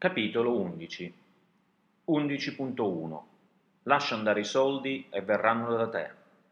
Capitolo 11. 11.1. Lascia andare i soldi e verranno da te.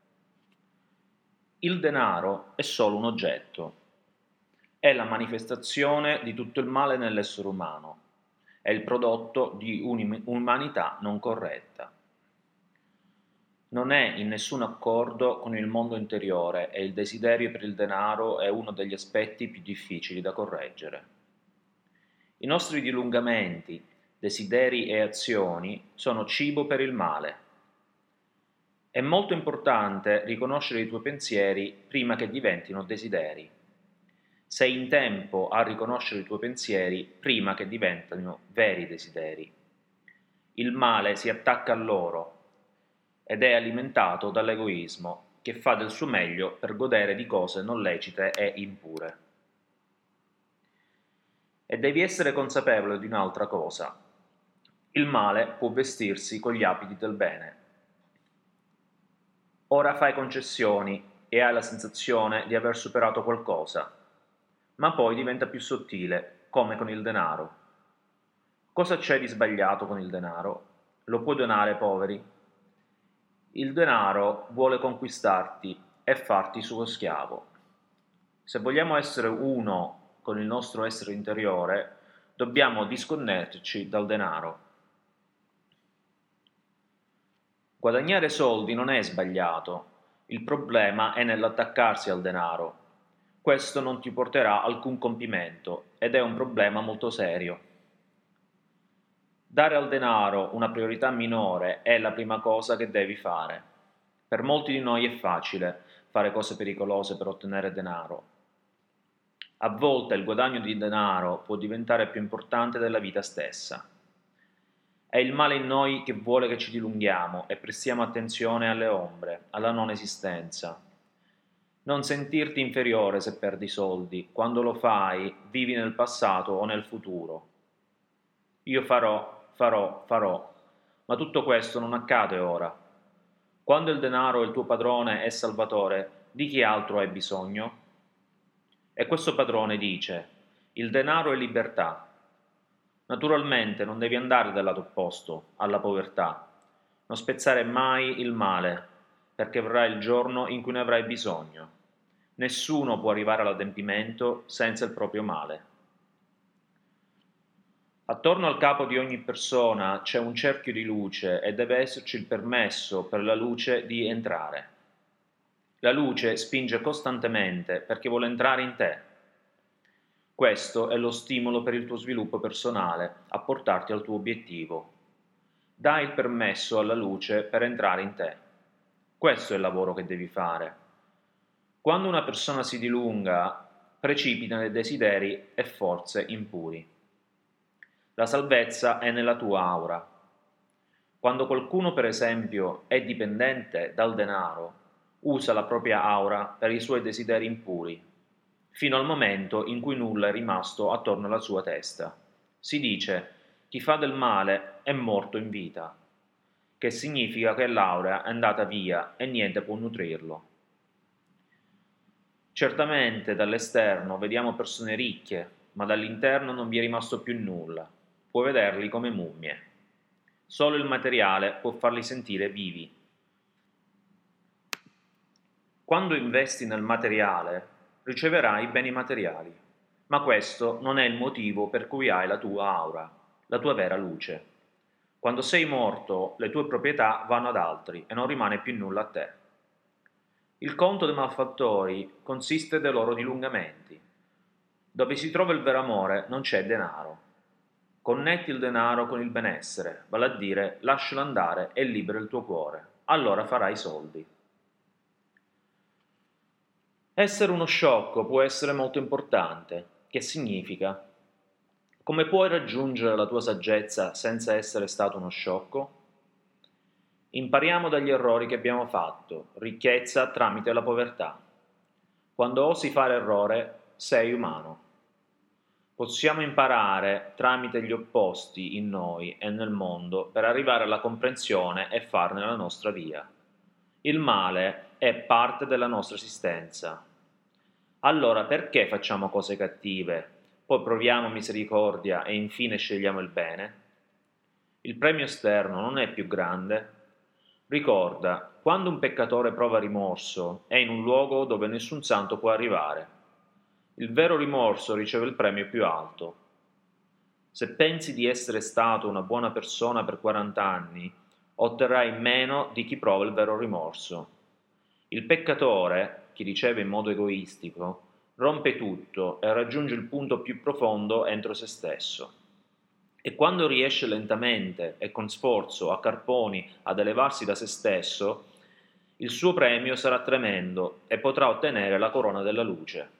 Il denaro è solo un oggetto. È la manifestazione di tutto il male nell'essere umano. È il prodotto di un'umanità non corretta. Non è in nessun accordo con il mondo interiore e il desiderio per il denaro è uno degli aspetti più difficili da correggere. I nostri dilungamenti, desideri e azioni sono cibo per il male. È molto importante riconoscere i tuoi pensieri prima che diventino desideri. Sei in tempo a riconoscere i tuoi pensieri prima che diventino veri desideri. Il male si attacca a loro ed è alimentato dall'egoismo che fa del suo meglio per godere di cose non lecite e impure. E devi essere consapevole di un'altra cosa. Il male può vestirsi con gli abiti del bene. Ora fai concessioni e hai la sensazione di aver superato qualcosa, ma poi diventa più sottile, come con il denaro. Cosa c'è di sbagliato con il denaro? Lo puoi donare ai poveri? Il denaro vuole conquistarti e farti suo schiavo. Se vogliamo essere uno con il nostro essere interiore, dobbiamo disconnetterci dal denaro. Guadagnare soldi non è sbagliato, il problema è nell'attaccarsi al denaro. Questo non ti porterà alcun compimento ed è un problema molto serio. Dare al denaro una priorità minore è la prima cosa che devi fare. Per molti di noi è facile fare cose pericolose per ottenere denaro. A volte il guadagno di denaro può diventare più importante della vita stessa. È il male in noi che vuole che ci dilunghiamo e prestiamo attenzione alle ombre, alla non esistenza. Non sentirti inferiore se perdi soldi, quando lo fai vivi nel passato o nel futuro. Io farò, ma tutto questo non accade ora. Quando il denaro è il tuo padrone e salvatore, di chi altro hai bisogno? E questo padrone dice, il denaro è libertà. Naturalmente non devi andare dal lato opposto, alla povertà. Non spezzare mai il male, perché verrà il giorno in cui ne avrai bisogno. Nessuno può arrivare all'adempimento senza il proprio male. Attorno al capo di ogni persona c'è un cerchio di luce e deve esserci il permesso per la luce di entrare. La luce spinge costantemente perché vuole entrare in te. Questo è lo stimolo per il tuo sviluppo personale, a portarti al tuo obiettivo. Dai il permesso alla luce per entrare in te. Questo è il lavoro che devi fare. Quando una persona si dilunga, precipita nei desideri e forze impuri. La salvezza è nella tua aura. Quando qualcuno, per esempio, è dipendente dal denaro, usa la propria aura per i suoi desideri impuri, fino al momento in cui nulla è rimasto attorno alla sua testa. Si dice, chi fa del male è morto in vita, che significa che l'aura è andata via e niente può nutrirlo. Certamente dall'esterno vediamo persone ricche, ma dall'interno non vi è rimasto più nulla. Puoi vederli come mummie. Solo il materiale può farli sentire vivi. Quando investi nel materiale, riceverai beni materiali, ma questo non è il motivo per cui hai la tua aura, la tua vera luce. Quando sei morto, le tue proprietà vanno ad altri e non rimane più nulla a te. Il conto dei malfattori consiste dei loro dilungamenti. Dove si trova il vero amore non c'è denaro. Connetti il denaro con il benessere, vale a dire lascialo andare e libera il tuo cuore. Allora farai soldi. Essere uno sciocco può essere molto importante. Che significa? Come puoi raggiungere la tua saggezza senza essere stato uno sciocco? Impariamo dagli errori che abbiamo fatto, ricchezza tramite la povertà. Quando osi fare errore, sei umano. Possiamo imparare tramite gli opposti in noi e nel mondo per arrivare alla comprensione e farne la nostra via. Il male è parte della nostra esistenza. Allora perché facciamo cose cattive? poi proviamo misericordia e infine scegliamo il bene? Il premio esterno non è più grande? Ricorda, quando un peccatore prova rimorso, è in un luogo dove nessun santo può arrivare. Il vero rimorso riceve il premio più alto. Se pensi di essere stato una buona persona per 40 anni, otterrai meno di chi prova il vero rimorso. Il peccatore, chi riceve in modo egoistico, rompe tutto e raggiunge il punto più profondo entro se stesso. E quando riesce lentamente e con sforzo a carponi ad elevarsi da se stesso, il suo premio sarà tremendo e potrà ottenere la corona della luce.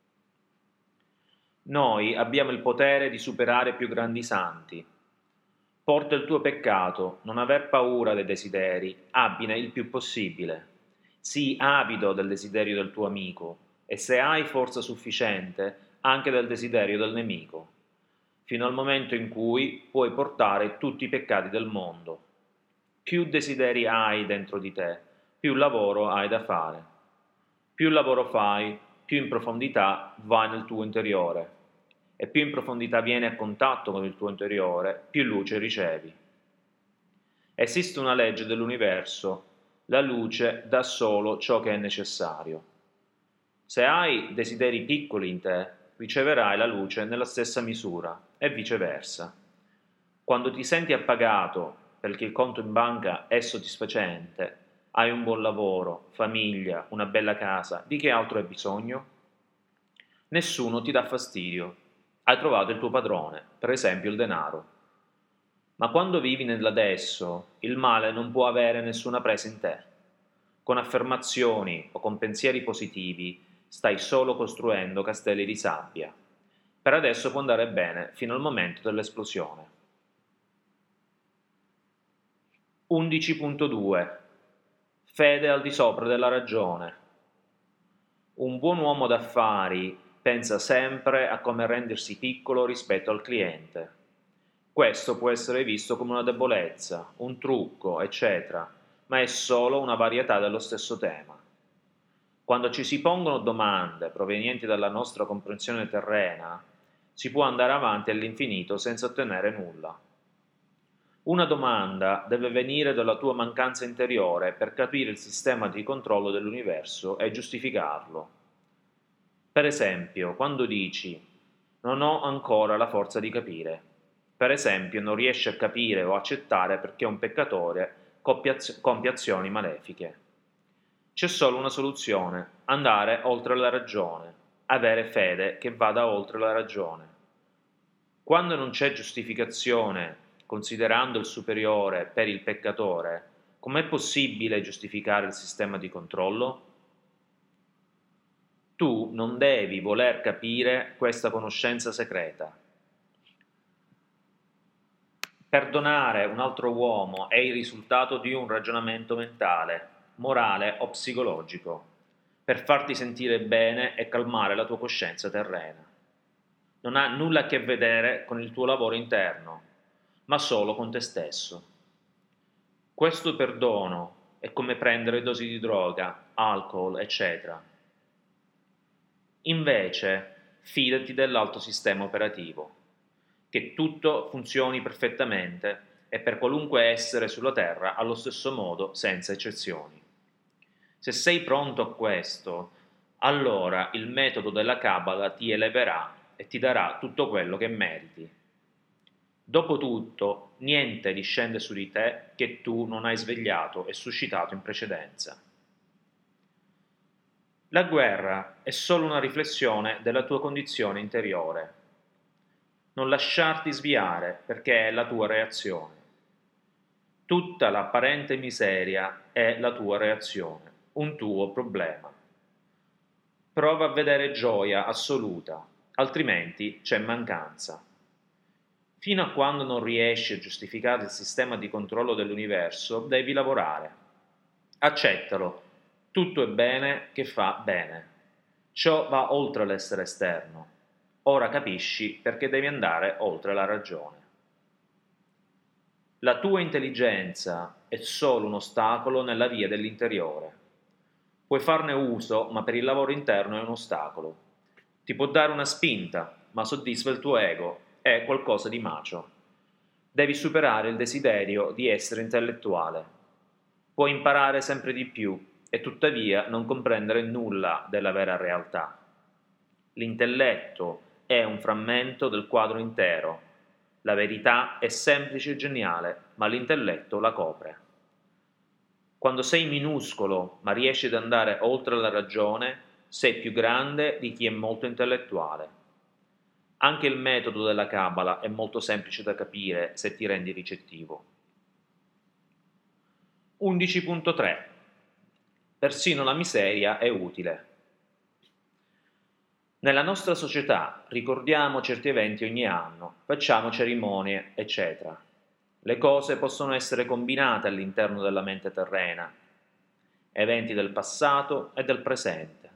Noi abbiamo il potere di superare i più grandi santi. Porta il tuo peccato, non aver paura dei desideri, abbine il più possibile. Sii avido del desiderio del tuo amico, e se hai forza sufficiente, anche del desiderio del nemico, fino al momento in cui puoi portare tutti i peccati del mondo. Più desideri hai dentro di te, più lavoro hai da fare. Più lavoro fai, più in profondità vai nel tuo interiore, e più in profondità vieni a contatto con il tuo interiore, più luce ricevi. Esiste una legge dell'universo: la luce dà solo ciò che è necessario. Se hai desideri piccoli in te, riceverai la luce nella stessa misura, e viceversa. Quando ti senti appagato perché il conto in banca è soddisfacente, hai un buon lavoro, famiglia, una bella casa, di che altro hai bisogno? Nessuno ti dà fastidio. Hai trovato il tuo padrone, per esempio il denaro. Ma quando vivi nell'adesso, il male non può avere nessuna presa in te. Con affermazioni o con pensieri positivi stai solo costruendo castelli di sabbia. Per adesso può andare bene fino al momento dell'esplosione. 11.2 Fede al di sopra della ragione. Un buon uomo d'affari pensa sempre a come rendersi piccolo rispetto al cliente. Questo può essere visto come una debolezza, un trucco, eccetera, ma è solo una varietà dello stesso tema. Quando ci si pongono domande provenienti dalla nostra comprensione terrena, si può andare avanti all'infinito senza ottenere nulla. Una domanda deve venire dalla tua mancanza interiore per capire il sistema di controllo dell'universo e giustificarlo. Per esempio, quando dici «non ho ancora la forza di capire», per esempio non riesci a capire o accettare perché un peccatore compie azioni malefiche. C'è solo una soluzione: andare oltre la ragione, avere fede che vada oltre la ragione. Quando non c'è giustificazione considerando il superiore per il peccatore, com'è possibile giustificare il sistema di controllo? Tu non devi voler capire questa conoscenza segreta. Perdonare un altro uomo è il risultato di un ragionamento mentale, morale o psicologico, per farti sentire bene e calmare la tua coscienza terrena. Non ha nulla a che vedere con il tuo lavoro interno, ma solo con te stesso. Questo perdono è come prendere dosi di droga, alcol, eccetera. Invece, fidati dell'alto sistema operativo, che tutto funzioni perfettamente e per qualunque essere sulla Terra allo stesso modo, senza eccezioni. Se sei pronto a questo, allora il metodo della Kabbalah ti eleverà e ti darà tutto quello che meriti. Dopotutto, niente discende su di te che tu non hai svegliato e suscitato in precedenza. La guerra è solo una riflessione della tua condizione interiore. Non lasciarti sviare perché è la tua reazione. Tutta l'apparente miseria è la tua reazione, un tuo problema. Prova a vedere gioia assoluta, altrimenti c'è mancanza. Fino a quando non riesci a giustificare il sistema di controllo dell'universo, devi lavorare. Accettalo, tutto è bene che fa bene. Ciò va oltre l'essere esterno. Ora capisci perché devi andare oltre la ragione. La tua intelligenza è solo un ostacolo nella via dell'interiore. Puoi farne uso, ma per il lavoro interno è un ostacolo. Ti può dare una spinta, ma soddisfa il tuo ego, è qualcosa di macio. Devi superare il desiderio di essere intellettuale. Puoi imparare sempre di più e tuttavia non comprendere nulla della vera realtà. L'intelletto è un frammento del quadro intero. La verità è semplice e geniale, ma l'intelletto la copre. Quando sei minuscolo, ma riesci ad andare oltre la ragione, sei più grande di chi è molto intellettuale. Anche il metodo della Cabala è molto semplice da capire se ti rendi ricettivo. 11.3 Persino la miseria è utile. Nella nostra società ricordiamo certi eventi ogni anno, facciamo cerimonie, eccetera. Le cose possono essere combinate all'interno della mente terrena, eventi del passato e del presente.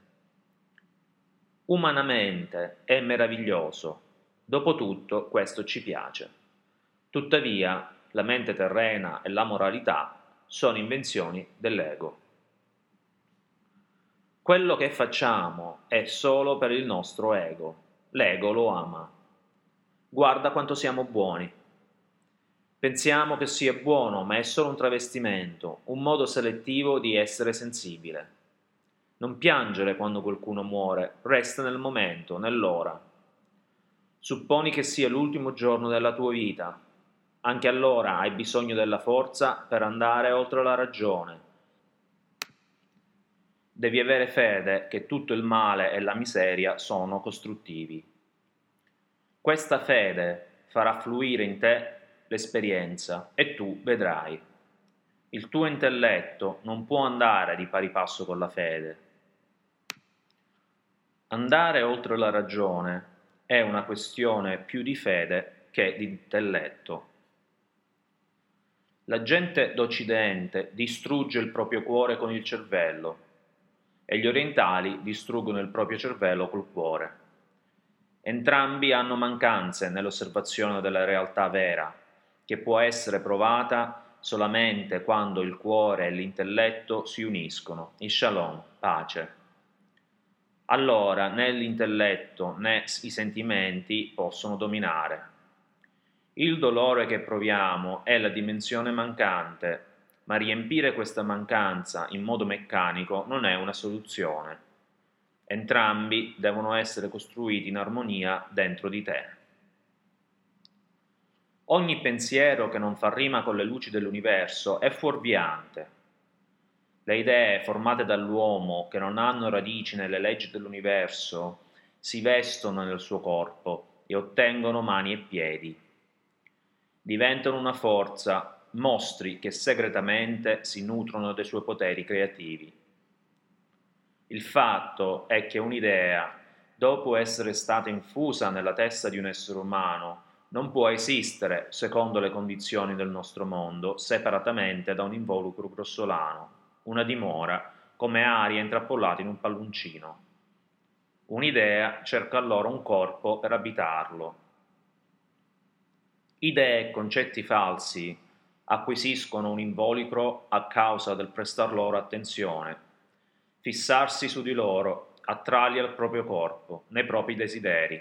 Umanamente è meraviglioso, dopotutto questo ci piace. Tuttavia, la mente terrena e la moralità sono invenzioni dell'ego. Quello che facciamo è solo per il nostro ego. L'ego lo ama. Guarda quanto siamo buoni. Pensiamo che sia buono, ma è solo un travestimento, un modo selettivo di essere sensibile. Non piangere quando qualcuno muore, resta nel momento, nell'ora. Supponi che sia l'ultimo giorno della tua vita. Anche allora hai bisogno della forza per andare oltre la ragione. Devi avere fede che tutto il male e la miseria sono costruttivi. Questa fede farà fluire in te l'esperienza e tu vedrai. Il tuo intelletto non può andare di pari passo con la fede. Andare oltre la ragione è una questione più di fede che di intelletto. La gente d'Occidente distrugge il proprio cuore con il cervello e gli orientali distruggono il proprio cervello col cuore. Entrambi hanno mancanze nell'osservazione della realtà vera, che può essere provata solamente quando il cuore e l'intelletto si uniscono, in shalom, pace. Allora né l'intelletto né i sentimenti possono dominare. Il dolore che proviamo è la dimensione mancante, ma riempire questa mancanza in modo meccanico non è una soluzione. Entrambi devono essere costruiti in armonia dentro di te. Ogni pensiero che non fa rima con le luci dell'universo è fuorviante. Le idee formate dall'uomo che non hanno radici nelle leggi dell'universo si vestono nel suo corpo e ottengono mani e piedi. Diventano una forza, mostri che segretamente si nutrono dei suoi poteri creativi. Il fatto è che un'idea, dopo essere stata infusa nella testa di un essere umano, non può esistere, secondo le condizioni del nostro mondo, separatamente da un involucro grossolano, una dimora, come aria intrappolata in un palloncino. Un'idea cerca allora un corpo per abitarlo. Idee e concetti falsi acquisiscono un involucro a causa del prestar loro attenzione, fissarsi su di loro, attrarli al proprio corpo, nei propri desideri.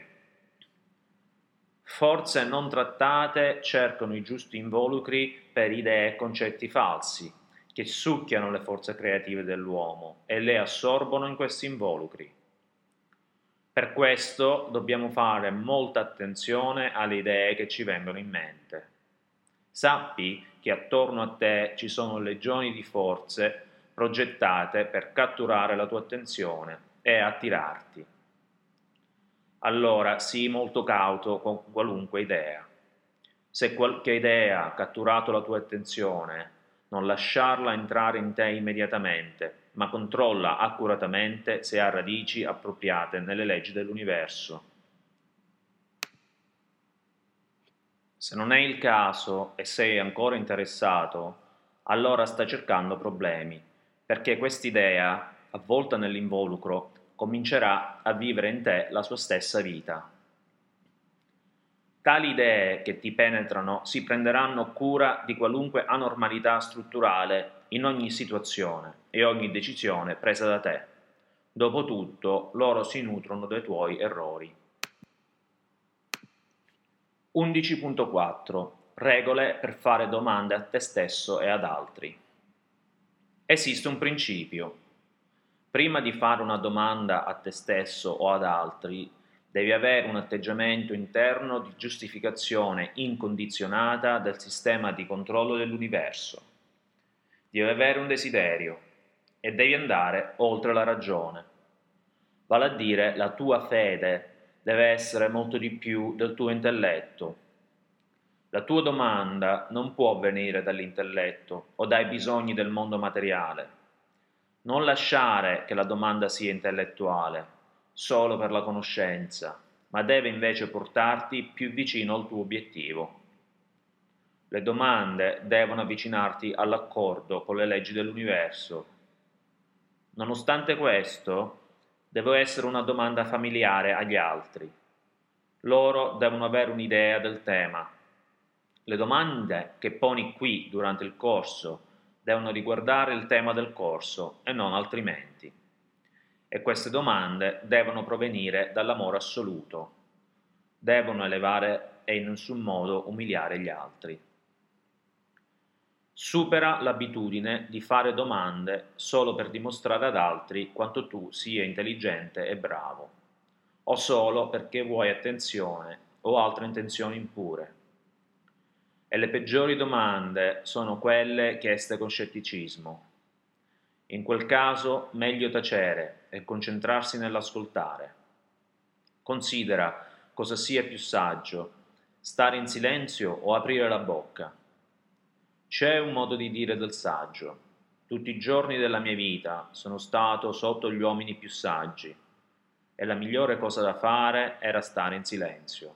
Forze non trattate cercano i giusti involucri per idee e concetti falsi, che succhiano le forze creative dell'uomo e le assorbono in questi involucri. Per questo dobbiamo fare molta attenzione alle idee che ci vengono in mente. Sappi che attorno a te ci sono legioni di forze progettate per catturare la tua attenzione e attirarti. Allora sii molto cauto con qualunque idea. Se qualche idea ha catturato la tua attenzione, non lasciarla entrare in te immediatamente, ma controlla accuratamente se ha radici appropriate nelle leggi dell'universo. Se non è il caso e sei ancora interessato, allora stai cercando problemi, perché quest'idea, avvolta nell'involucro, comincerà a vivere in te la sua stessa vita. Tali idee che ti penetrano si prenderanno cura di qualunque anormalità strutturale in ogni situazione e ogni decisione presa da te. Dopotutto, loro si nutrono dei tuoi errori. 11.4 Regole per fare domande a te stesso e ad altri. Esiste un principio. Prima di fare una domanda a te stesso o ad altri, devi avere un atteggiamento interno di giustificazione incondizionata del sistema di controllo dell'universo. Devi avere un desiderio e devi andare oltre la ragione. Vale a dire, la tua fede deve essere molto di più del tuo intelletto. La tua domanda non può venire dall'intelletto o dai bisogni del mondo materiale. Non lasciare che la domanda sia intellettuale, solo per la conoscenza, ma deve invece portarti più vicino al tuo obiettivo. Le domande devono avvicinarti all'accordo con le leggi dell'universo. Nonostante questo, deve essere una domanda familiare agli altri. Loro devono avere un'idea del tema. Le domande che poni qui durante il corso devono riguardare il tema del corso e non altrimenti. E queste domande devono provenire dall'amore assoluto. Devono elevare e in nessun modo umiliare gli altri. Supera l'abitudine di fare domande solo per dimostrare ad altri quanto tu sia intelligente e bravo, o solo perché vuoi attenzione o altre intenzioni impure. E le peggiori domande sono quelle chieste con scetticismo. In quel caso meglio tacere e concentrarsi nell'ascoltare. Considera cosa sia più saggio, stare in silenzio o aprire la bocca. C'è un modo di dire del saggio: tutti i giorni della mia vita sono stato sotto gli uomini più saggi, e la migliore cosa da fare era stare in silenzio.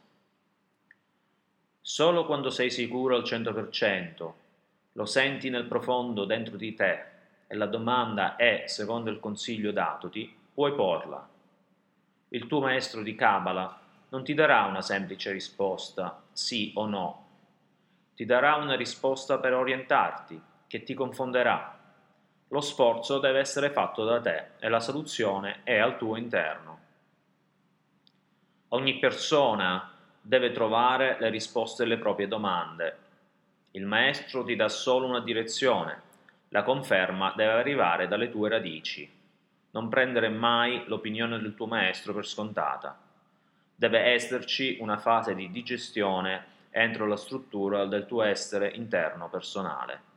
Solo quando sei sicuro al 100%, lo senti nel profondo dentro di te e la domanda è secondo il consiglio datoti, puoi porla. Il tuo maestro di Kabbalah non ti darà una semplice risposta, sì o no. Ti darà una risposta per orientarti, che ti confonderà. Lo sforzo deve essere fatto da te e la soluzione è al tuo interno. Ogni persona deve trovare le risposte alle proprie domande. Il maestro ti dà solo una direzione, la conferma deve arrivare dalle tue radici. Non prendere mai l'opinione del tuo maestro per scontata. Deve esserci una fase di digestione entro la struttura del tuo essere interno personale.